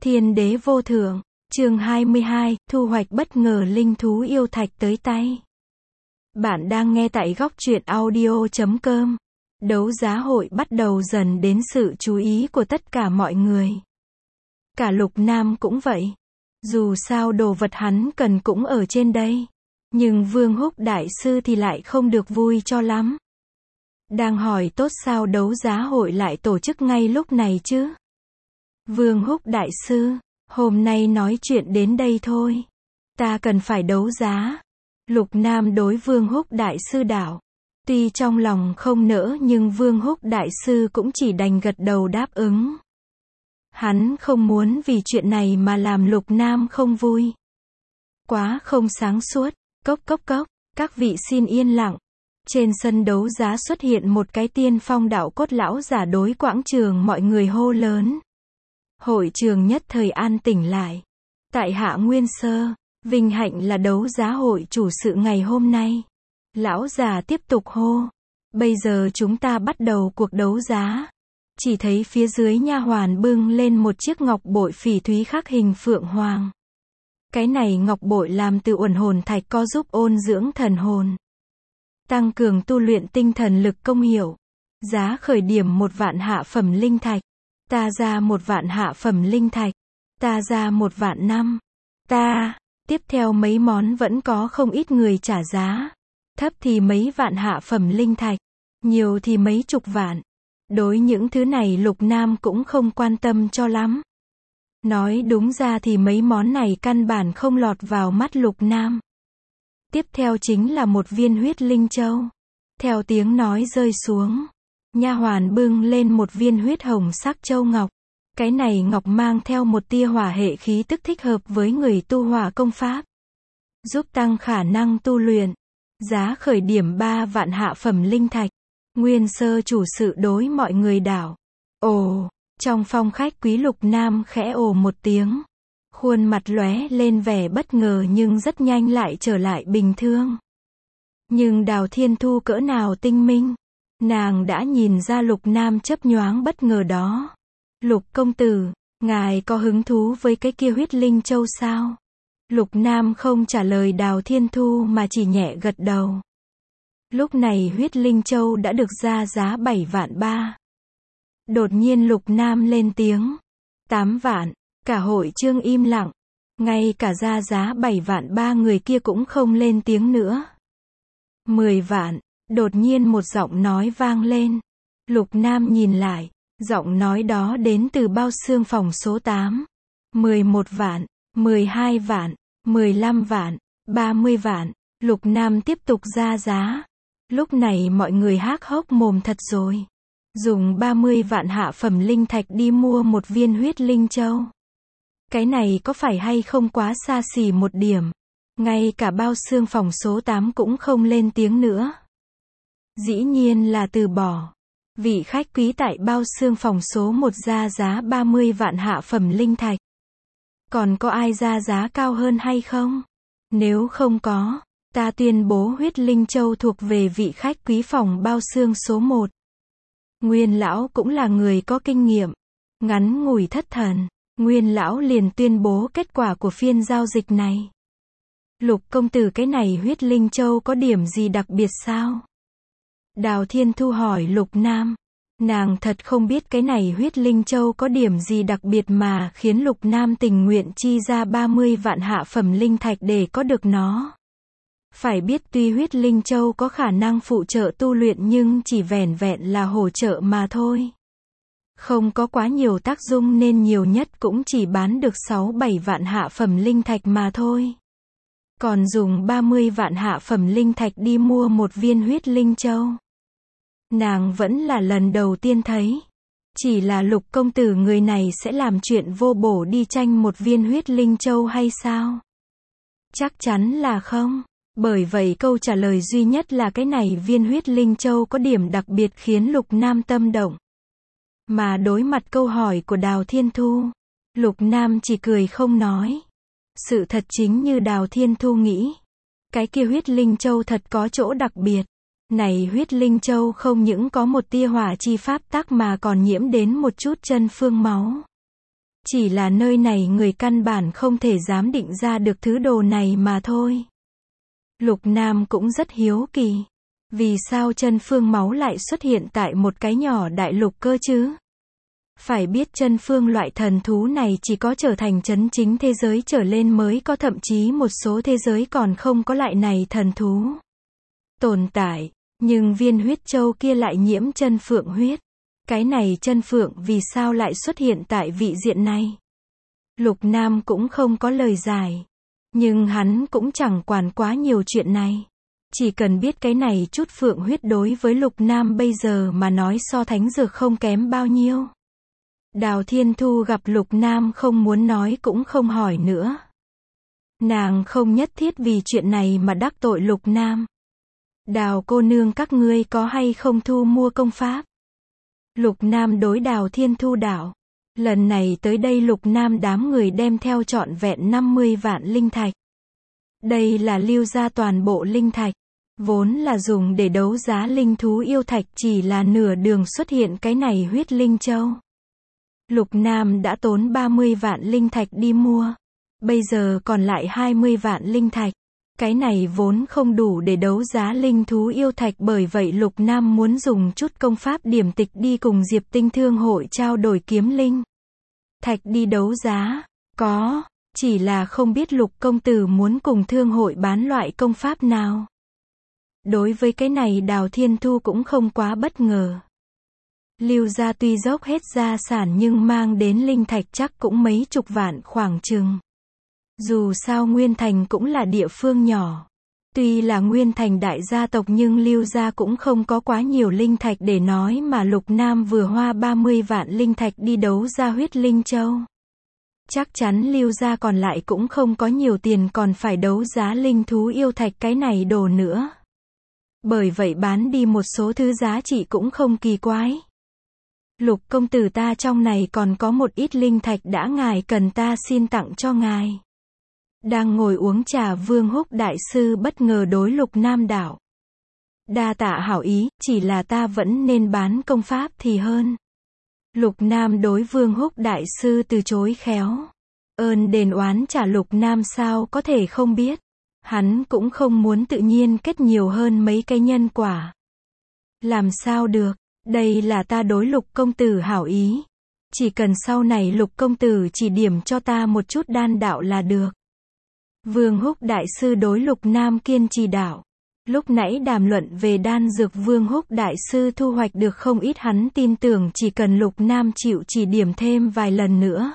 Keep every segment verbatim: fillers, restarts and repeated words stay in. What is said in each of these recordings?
Thiên đế vô thượng, chương hai mươi hai, thu hoạch bất ngờ linh thú yêu thạch tới tay. Bạn đang nghe tại góc truyện audio chấm com. Đấu giá hội bắt đầu dần đến sự chú ý của tất cả mọi người. Cả Lục Nam cũng vậy. Dù sao đồ vật hắn cần cũng ở trên đây. Nhưng Vương Húc Đại Sư thì lại không được vui cho lắm. Đang hỏi tốt sao đấu giá hội lại tổ chức ngay lúc này chứ? Vương Húc Đại Sư, hôm nay nói chuyện đến đây thôi. Ta cần phải đấu giá. Lục Nam đối Vương Húc Đại Sư đạo. Tuy trong lòng không nỡ nhưng Vương Húc Đại Sư cũng chỉ đành gật đầu đáp ứng. Hắn không muốn vì chuyện này mà làm Lục Nam không vui. Quá không sáng suốt. Cốc cốc cốc, các vị xin yên lặng. Trên sân đấu giá xuất hiện một cái tiên phong đạo cốt lão giả đối quảng trường mọi người hô lớn. Hội trường nhất thời an tĩnh lại. Tại hạ Nguyên Sơ, vinh hạnh là đấu giá hội chủ sự ngày hôm nay. Lão già tiếp tục hô. Bây giờ chúng ta bắt đầu cuộc đấu giá. Chỉ thấy phía dưới nha hoàn bưng lên một chiếc ngọc bội phỉ thúy khắc hình phượng hoàng. Cái này ngọc bội làm từ uẩn hồn thạch có giúp ôn dưỡng thần hồn. Tăng cường tu luyện tinh thần lực công hiệu. Giá khởi điểm một vạn hạ phẩm linh thạch. Ta ra một vạn hạ phẩm linh thạch. Ta ra một vạn năm. Ta, tiếp theo mấy món vẫn có không ít người trả giá. Thấp thì mấy vạn hạ phẩm linh thạch. Nhiều thì mấy chục vạn. Đối những thứ này Lục Nam cũng không quan tâm cho lắm. Nói đúng ra thì mấy món này căn bản không lọt vào mắt Lục Nam. Tiếp theo chính là một viên huyết linh châu. Theo tiếng nói rơi xuống, nha hoàn bưng lên một viên huyết hồng sắc châu ngọc. Cái này ngọc mang theo một tia hỏa hệ khí tức thích hợp với người tu hỏa công pháp, giúp tăng khả năng tu luyện. Giá khởi điểm ba vạn hạ phẩm linh thạch. Nguyên Sơ chủ sự đối mọi người đảo. Ồ, trong phong khách quý Lục Nam khẽ ồ một tiếng. Khuôn mặt lóe lên vẻ bất ngờ nhưng rất nhanh lại trở lại bình thường. Nhưng Đào Thiên Thu cỡ nào tinh minh. Nàng đã nhìn ra Lục Nam chấp nhoáng bất ngờ đó. Lục công tử, ngài có hứng thú với cái kia huyết linh châu sao? Lục Nam không trả lời Đào Thiên Thu mà chỉ nhẹ gật đầu. Lúc này huyết linh châu đã được ra giá bảy vạn ba. Đột nhiên Lục Nam lên tiếng. tám vạn. Cả hội trường im lặng. Ngay cả ra giá bảy vạn ba người kia cũng không lên tiếng nữa. mười vạn. Đột nhiên một giọng nói vang lên. Lục Nam nhìn lại. Giọng nói đó đến từ bao xương phòng số tám. mười một vạn. mười hai vạn. mười lăm vạn. ba mươi vạn. Lục Nam tiếp tục ra giá. Lúc này mọi người hác hốc mồm thật rồi. Dùng ba mươi vạn hạ phẩm linh thạch đi mua một viên huyết linh châu. Cái này có phải hay không quá xa xỉ một điểm. Ngay cả bao xương phòng số tám cũng không lên tiếng nữa. Dĩ nhiên là từ bỏ. Vị khách quý tại bao xương phòng số một ra giá ba mươi vạn hạ phẩm linh thạch. Còn có ai ra giá cao hơn hay không? Nếu không có, ta tuyên bố huyết linh châu thuộc về vị khách quý phòng bao xương số một. Nguyên lão cũng là người có kinh nghiệm. Ngắn ngủi thất thần, Nguyên lão liền tuyên bố kết quả của phiên giao dịch này. Lục công tử, cái này huyết linh châu có điểm gì đặc biệt sao? Đào Thiên Thu hỏi Lục Nam. Nàng thật không biết cái này huyết linh châu có điểm gì đặc biệt mà khiến Lục Nam tình nguyện chi ra ba mươi vạn hạ phẩm linh thạch để có được nó. Phải biết tuy huyết linh châu có khả năng phụ trợ tu luyện nhưng chỉ vẻn vẹn là hỗ trợ mà thôi. Không có quá nhiều tác dụng nên nhiều nhất cũng chỉ bán được sáu bảy vạn hạ phẩm linh thạch mà thôi. Còn dùng ba mươi vạn hạ phẩm linh thạch đi mua một viên huyết linh châu. Nàng vẫn là lần đầu tiên thấy. Chỉ là Lục công tử người này sẽ làm chuyện vô bổ đi tranh một viên huyết linh châu hay sao? Chắc chắn là không. Bởi vậy câu trả lời duy nhất là cái này viên huyết linh châu có điểm đặc biệt khiến Lục Nam tâm động. Mà đối mặt câu hỏi của Đào Thiên Thu, Lục Nam chỉ cười không nói. Sự thật chính như Đào Thiên Thu nghĩ. Cái kia huyết linh châu thật có chỗ đặc biệt. Này huyết linh châu không những có một tia hỏa chi pháp tắc mà còn nhiễm đến một chút chân phương máu. Chỉ là nơi này người căn bản không thể dám định ra được thứ đồ này mà thôi. Lục Nam cũng rất hiếu kỳ. Vì sao chân phương máu lại xuất hiện tại một cái nhỏ đại lục cơ chứ? Phải biết chân phương loại thần thú này chỉ có trở thành chân chính thế giới trở lên mới có, thậm chí một số thế giới còn không có loại này thần thú tồn tại. Nhưng viên huyết châu kia lại nhiễm chân phượng huyết. Cái này chân phượng vì sao lại xuất hiện tại vị diện này? Lục Nam cũng không có lời giải. Nhưng hắn cũng chẳng quản quá nhiều chuyện này. Chỉ cần biết cái này chút phượng huyết đối với Lục Nam bây giờ mà nói so thánh dược không kém bao nhiêu. Đào Thiên Thu gặp Lục Nam không muốn nói cũng không hỏi nữa. Nàng không nhất thiết vì chuyện này mà đắc tội Lục Nam. Đào cô nương các ngươi có hay không thu mua công pháp? Lục Nam đối Đào Thiên Thu đạo. Lần này tới đây Lục Nam đám người đem theo trọn vẹn năm mươi vạn linh thạch. Đây là lưu ra toàn bộ linh thạch. Vốn là dùng để đấu giá linh thú yêu thạch, chỉ là nửa đường xuất hiện cái này huyết linh châu. Lục Nam đã tốn ba mươi vạn linh thạch đi mua. Bây giờ còn lại hai mươi vạn linh thạch. Cái này vốn không đủ để đấu giá linh thú yêu thạch, bởi vậy Lục Nam muốn dùng chút công pháp điểm tịch đi cùng Diệp Tinh Thương hội trao đổi kiếm linh thạch đi đấu giá. Có, chỉ là không biết Lục công tử muốn cùng thương hội bán loại công pháp nào. Đối với cái này Đào Thiên Thu cũng không quá bất ngờ. Lưu gia tuy dốc hết gia sản nhưng mang đến linh thạch chắc cũng mấy chục vạn khoảng chừng. Dù sao Nguyên Thành cũng là địa phương nhỏ. Tuy là Nguyên Thành đại gia tộc nhưng Lưu gia cũng không có quá nhiều linh thạch để nói, mà Lục Nam vừa hoa ba mươi vạn linh thạch đi đấu ra huyết linh châu. Chắc chắn Lưu gia còn lại cũng không có nhiều tiền còn phải đấu giá linh thú yêu thạch cái này đồ nữa. Bởi vậy bán đi một số thứ giá trị cũng không kỳ quái. Lục công tử, ta trong này còn có một ít linh thạch đã ngài cần ta xin tặng cho ngài. Đang ngồi uống trà Vương Húc đại sư bất ngờ đối Lục Nam đạo. Đa tạ hảo ý, chỉ là ta vẫn nên bán công pháp thì hơn. Lục Nam đối Vương Húc đại sư từ chối khéo. Ơn đền oán trả Lục Nam sao có thể không biết. Hắn cũng không muốn tự nhiên kết nhiều hơn mấy cái nhân quả. Làm sao được, đây là ta đối Lục công tử hảo ý. Chỉ cần sau này Lục công tử chỉ điểm cho ta một chút đan đạo là được. Vương Húc đại sư đối Lục Nam kiên trì đạo. Lúc nãy đàm luận về đan dược Vương Húc đại sư thu hoạch được không ít, hắn tin tưởng chỉ cần Lục Nam chịu chỉ điểm thêm vài lần nữa,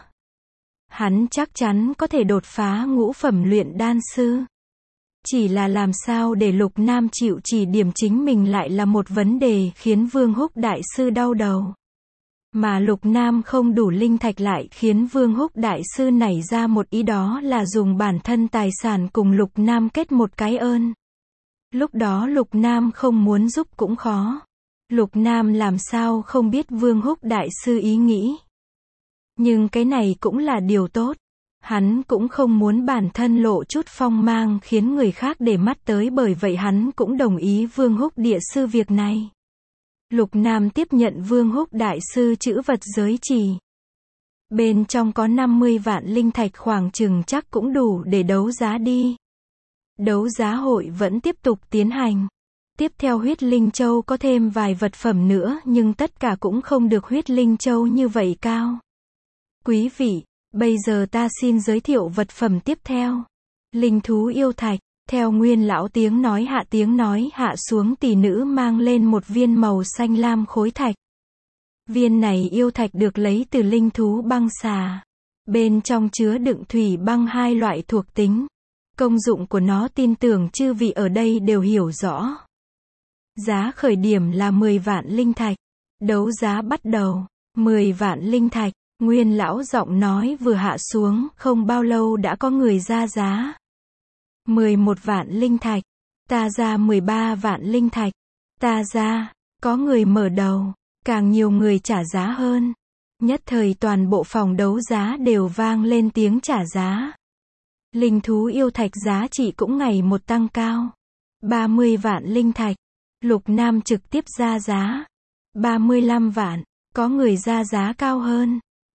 hắn chắc chắn có thể đột phá ngũ phẩm luyện đan sư. Chỉ là làm sao để Lục Nam chịu chỉ điểm chính mình lại là một vấn đề khiến Vương Húc đại sư đau đầu. Mà Lục Nam không đủ linh thạch lại khiến Vương Húc đại sư nảy ra một ý, đó là dùng bản thân tài sản cùng Lục Nam kết một cái ơn. Lúc đó Lục Nam không muốn giúp cũng khó. Lục Nam làm sao không biết Vương Húc đại sư ý nghĩ. Nhưng cái này cũng là điều tốt. Hắn cũng không muốn bản thân lộ chút phong mang khiến người khác để mắt tới, bởi vậy hắn cũng đồng ý Vương Húc địa sư việc này. Lục Nam tiếp nhận Vương Húc đại sư chữ vật giới chỉ. Bên trong có năm mươi vạn linh thạch, khoảng chừng chắc cũng đủ để đấu giá đi. Đấu giá hội vẫn tiếp tục tiến hành. Tiếp theo huyết linh châu có thêm vài vật phẩm nữa, nhưng tất cả cũng không được huyết linh châu như vậy cao. Quý vị, bây giờ ta xin giới thiệu vật phẩm tiếp theo. Linh thú yêu thạch. Theo Nguyên lão tiếng nói hạ tiếng nói hạ xuống, tỷ nữ mang lên một viên màu xanh lam khối thạch. Viên này yêu thạch được lấy từ linh thú băng xà. Bên trong chứa đựng thủy băng, hai loại thuộc tính. Công dụng của nó tin tưởng chư vị ở đây đều hiểu rõ. Giá khởi điểm là mười vạn linh thạch. Đấu giá bắt đầu. mười vạn linh thạch. Nguyên lão giọng nói vừa hạ xuống, không bao lâu đã có người ra giá. mười một vạn linh thạch. Ta ra mười ba vạn linh thạch. Ta ra. Có người mở đầu. Càng nhiều người trả giá hơn. Nhất thời toàn bộ phòng đấu giá đều vang lên tiếng trả giá. Linh thú yêu thạch giá trị cũng ngày một tăng cao. ba mươi vạn linh thạch. Lục Nam trực tiếp ra giá. ba mươi lăm vạn. Có người ra giá cao hơn.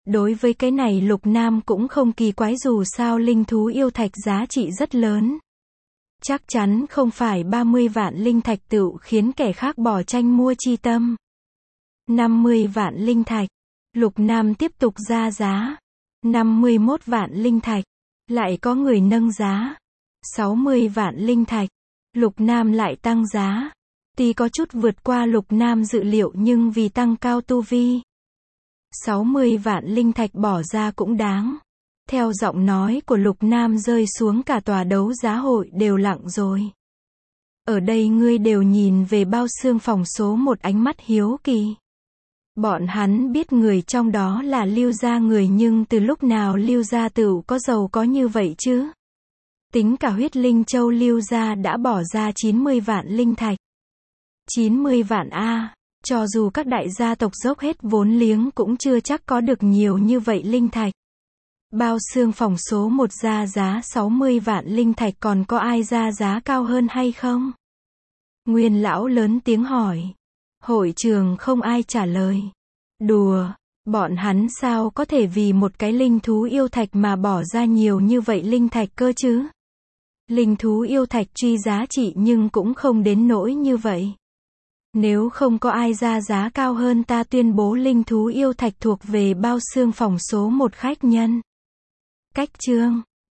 Đối với cái này Lục Nam cũng không kỳ quái dù sao linh thú yêu thạch giá trị rất lớn. Chắc chắn không phải ba mươi vạn linh thạch tựu khiến kẻ khác bỏ tranh mua chi tâm. năm mươi vạn linh thạch. Lục Nam tiếp tục ra giá. năm mươi mốt vạn linh thạch. Lại có người nâng giá. sáu mươi vạn linh thạch. Lục Nam lại tăng giá. Tuy có chút vượt qua Lục Nam dự liệu nhưng vì tăng cao tu vi. sáu mươi vạn linh thạch bỏ ra cũng đáng. Theo giọng nói của Lục Nam rơi xuống cả tòa đấu giá hội đều lặng rồi. Ở đây ngươi đều nhìn về bao xương phòng số một ánh mắt hiếu kỳ. Bọn hắn biết người trong đó là Lưu gia người nhưng từ lúc nào Lưu gia tựu có giàu có như vậy chứ? Tính cả huyết linh châu Lưu gia đã bỏ ra chín mươi vạn linh thạch. chín mươi vạn a, cho dù các đại gia tộc dốc hết vốn liếng cũng chưa chắc có được nhiều như vậy linh thạch. Bao xương phòng số một ra giá sáu mươi vạn linh thạch còn có ai ra giá cao hơn hay không? Nguyên lão lớn tiếng hỏi. Hội trường không ai trả lời. Đùa, bọn hắn sao có thể vì một cái linh thú yêu thạch mà bỏ ra nhiều như vậy linh thạch cơ chứ? Linh thú yêu thạch truy giá trị nhưng cũng không đến nỗi như vậy. Nếu không có ai ra giá cao hơn ta tuyên bố linh thú yêu thạch thuộc về bao xương phòng số một khách nhân. Cách chương